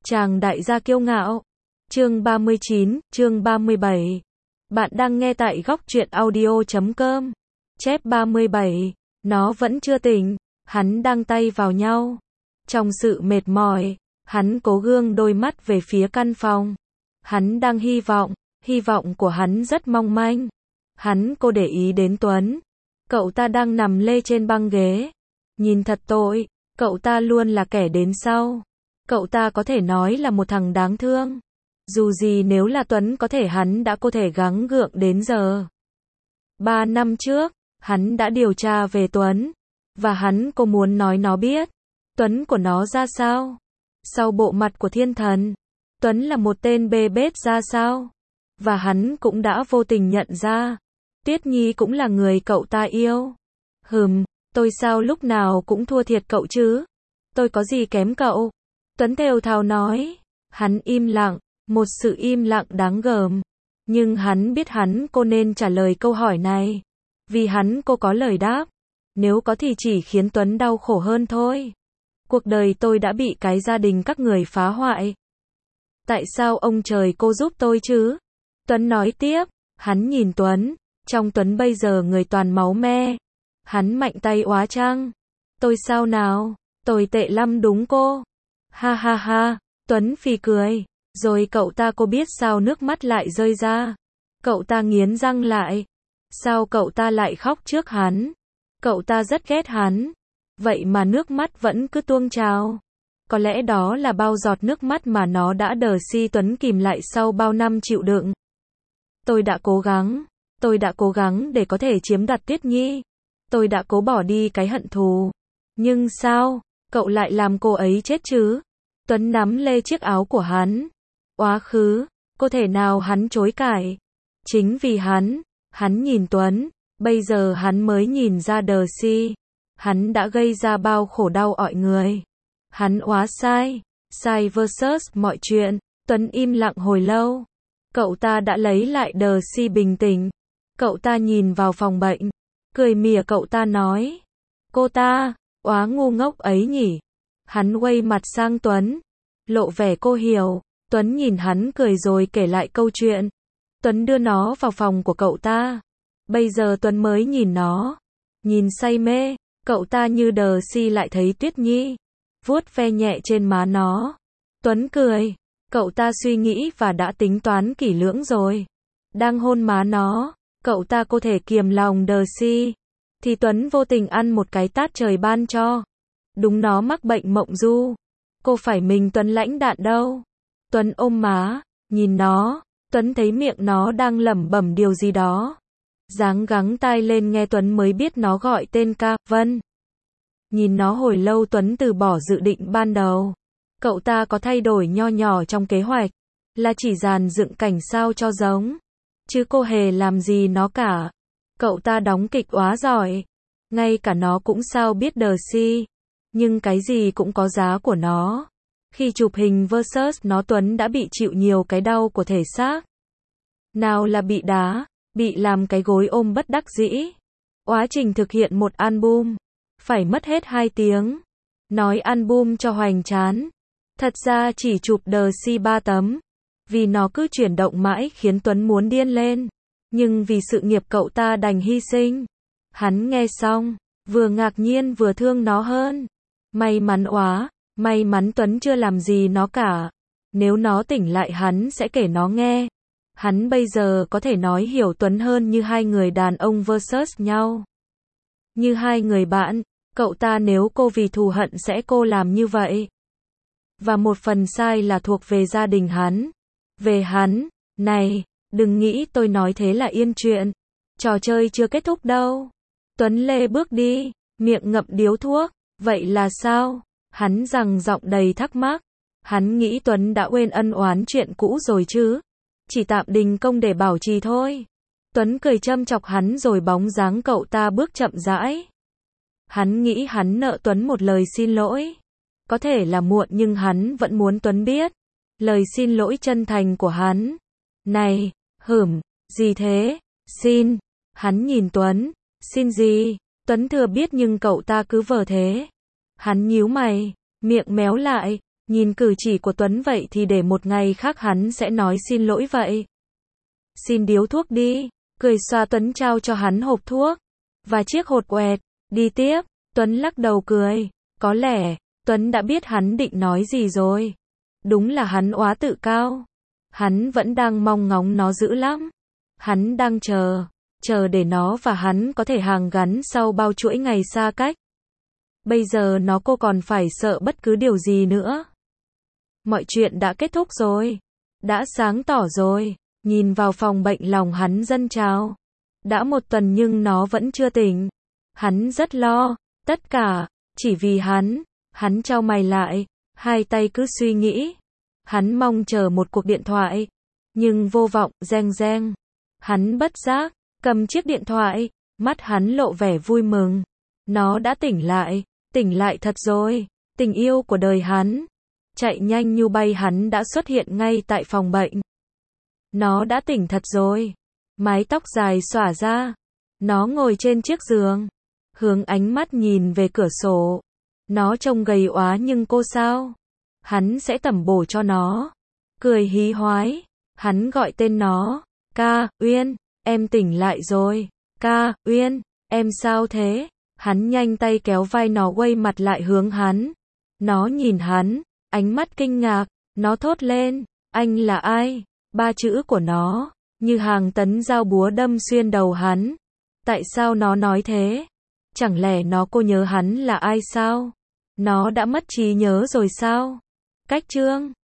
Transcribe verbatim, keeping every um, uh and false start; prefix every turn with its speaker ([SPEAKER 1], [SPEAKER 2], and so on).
[SPEAKER 1] Chàng đại gia kiêu ngạo. Chương ba mươi chín, chương ba mươi bảy. Bạn đang nghe tại góc truyện audio chấm com. Chép ba mươi bảy. Nó vẫn chưa tỉnh, hắn đang tay vào nhau. Trong sự mệt mỏi, hắn cố gương đôi mắt về phía căn phòng. Hắn đang hy vọng, hy vọng của hắn rất mong manh. Hắn cô để ý đến Tuấn. Cậu ta đang nằm lê trên băng ghế. Nhìn thật tội, cậu ta luôn là kẻ đến sau. Cậu ta có thể nói là một thằng đáng thương. Dù gì nếu là Tuấn có thể hắn đã có thể gắng gượng đến giờ. Ba năm trước, hắn đã điều tra về Tuấn. Và hắn cô muốn nói nó biết. Tuấn của nó ra sao? Sau bộ mặt của thiên thần, Tuấn là một tên bê bết ra sao? Và hắn cũng đã vô tình nhận ra. Tuyết Nhi cũng là người cậu ta yêu. Hừm, tôi sao lúc nào cũng thua thiệt cậu chứ? Tôi có gì kém cậu? Tuấn thều thào nói. Hắn im lặng, một sự im lặng đáng gờm. Nhưng hắn biết hắn cô nên trả lời câu hỏi này. Vì hắn cô có lời đáp. Nếu có thì chỉ khiến Tuấn đau khổ hơn thôi. Cuộc đời tôi đã bị cái gia đình các người phá hoại. Tại sao ông trời cô giúp tôi chứ? Tuấn nói tiếp. Hắn nhìn Tuấn. Trong Tuấn bây giờ người toàn máu me. Hắn mạnh tay oá chăng? Tôi sao nào? Tôi tệ lắm đúng cô? Ha ha ha. Tuấn phì cười. Rồi cậu ta cô biết sao nước mắt lại rơi ra. Cậu ta nghiến răng lại. Sao cậu ta lại khóc trước hắn? Cậu ta rất ghét hắn. Vậy mà nước mắt vẫn cứ tuôn trào. Có lẽ đó là bao giọt nước mắt mà nó đã đờ si Tuấn kìm lại sau bao năm chịu đựng. Tôi đã cố gắng. Tôi đã cố gắng để có thể chiếm đoạt Tuyết Nhi. Tôi đã cố bỏ đi cái hận thù. Nhưng sao? Cậu lại làm cô ấy chết chứ? Tuấn nắm lê chiếc áo của hắn. Quá khứ, có thể nào hắn chối cãi? Chính vì hắn, hắn nhìn Tuấn, bây giờ hắn mới nhìn ra đờ si. Hắn đã gây ra bao khổ đau mọi người. Hắn quá sai, sai versus mọi chuyện. Tuấn im lặng hồi lâu. Cậu ta đã lấy lại đờ si bình tĩnh. Cậu ta nhìn vào phòng bệnh, cười mỉa cậu ta nói. Cô ta, quá ngu ngốc ấy nhỉ? Hắn quay mặt sang Tuấn, lộ vẻ cô hiểu. Tuấn nhìn hắn cười rồi kể lại câu chuyện. Tuấn đưa nó vào phòng của cậu ta. Bây giờ Tuấn mới nhìn nó. Nhìn say mê, cậu ta như đờ si lại thấy Tuyết Nhi. Vuốt ve nhẹ trên má nó. Tuấn cười. Cậu ta suy nghĩ và đã tính toán kỹ lưỡng rồi. Đang hôn má nó, cậu ta có thể kiềm lòng đờ si. Thì Tuấn vô tình ăn một cái tát trời ban cho. Đúng nó mắc bệnh mộng du. Cô phải mình Tuấn lãnh đạn đâu. Tuấn ôm má, nhìn nó. Tuấn thấy miệng nó đang lẩm bẩm điều gì đó. Dáng gắng tai lên nghe Tuấn mới biết nó gọi tên Ca Vân. Nhìn nó hồi lâu Tuấn từ bỏ dự định ban đầu. Cậu ta có thay đổi nho nhỏ trong kế hoạch. Là chỉ dàn dựng cảnh sao cho giống. Chứ cô hề làm gì nó cả. Cậu ta đóng kịch quá giỏi. Ngay cả nó cũng sao biết đờ si. Nhưng cái gì cũng có giá của nó. Khi chụp hình versus nó Tuấn đã bị chịu nhiều cái đau của thể xác. Nào là bị đá, bị làm cái gối ôm bất đắc dĩ. Quá trình thực hiện một album, phải mất hết hai tiếng. Nói album cho hoành tráng. Thật ra chỉ chụp đờ si ba tấm. Vì nó cứ chuyển động mãi khiến Tuấn muốn điên lên. Nhưng vì sự nghiệp cậu ta đành hy sinh. Hắn nghe xong, vừa ngạc nhiên vừa thương nó hơn. May mắn quá, may mắn Tuấn chưa làm gì nó cả. Nếu nó tỉnh lại hắn sẽ kể nó nghe. Hắn bây giờ có thể nói hiểu Tuấn hơn như hai người đàn ông versus nhau. Như hai người bạn, cậu ta nếu cô vì thù hận sẽ cô làm như vậy. Và một phần sai là thuộc về gia đình hắn. Về hắn, này, đừng nghĩ tôi nói thế là yên chuyện. Trò chơi chưa kết thúc đâu. Tuấn lê bước đi, miệng ngậm điếu thuốc. Vậy là sao? Hắn gằn giọng đầy thắc mắc. Hắn nghĩ Tuấn đã quên ân oán chuyện cũ rồi chứ. Chỉ tạm đình công để bảo trì thôi. Tuấn cười châm chọc hắn rồi bóng dáng cậu ta bước chậm rãi. Hắn nghĩ hắn nợ Tuấn một lời xin lỗi. Có thể là muộn nhưng hắn vẫn muốn Tuấn biết. Lời xin lỗi chân thành của hắn. Này, hửm, gì thế? Xin. Hắn nhìn Tuấn. Xin gì? Tuấn thừa biết nhưng cậu ta cứ vờ thế. Hắn nhíu mày, miệng méo lại. Nhìn cử chỉ của Tuấn vậy thì để một ngày khác hắn sẽ nói xin lỗi vậy. Xin điếu thuốc đi. Cười xoa Tuấn trao cho hắn hộp thuốc. Và chiếc hột quẹt. Đi tiếp. Tuấn lắc đầu cười. Có lẽ, Tuấn đã biết hắn định nói gì rồi. Đúng là hắn oá tự cao. Hắn vẫn đang mong ngóng nó dữ lắm. Hắn đang chờ. Chờ để nó và hắn có thể hàn gắn sau bao chuỗi ngày xa cách. Bây giờ nó cô còn phải sợ bất cứ điều gì nữa. Mọi chuyện đã kết thúc rồi. Đã sáng tỏ rồi. Nhìn vào phòng bệnh lòng hắn dâng trào. Đã một tuần nhưng nó vẫn chưa tỉnh. Hắn rất lo. Tất cả, chỉ vì hắn. Hắn chau mày lại. Hai tay cứ suy nghĩ. Hắn mong chờ một cuộc điện thoại. Nhưng vô vọng, reng reng. Hắn bất giác, cầm chiếc điện thoại. Mắt hắn lộ vẻ vui mừng. Nó đã tỉnh lại. Tỉnh lại thật rồi. Tình yêu của đời hắn. Chạy nhanh như bay hắn đã xuất hiện ngay tại phòng bệnh. Nó đã tỉnh thật rồi. Mái tóc dài xõa ra. Nó ngồi trên chiếc giường. Hướng ánh mắt nhìn về cửa sổ. Nó trông gầy oá nhưng cô sao? Hắn sẽ tẩm bổ cho nó. Cười hí hoái. Hắn gọi tên nó. Ca, Uyên, em tỉnh lại rồi. Ca, Uyên, em sao thế? Hắn nhanh tay kéo vai nó quay mặt lại hướng hắn. Nó nhìn hắn, ánh mắt kinh ngạc. Nó thốt lên. Anh là ai? Ba chữ của nó, như hàng tấn dao búa đâm xuyên đầu hắn. Tại sao nó nói thế? Chẳng lẽ nó cô nhớ hắn là ai sao? Nó đã mất trí nhớ rồi sao? Cách chương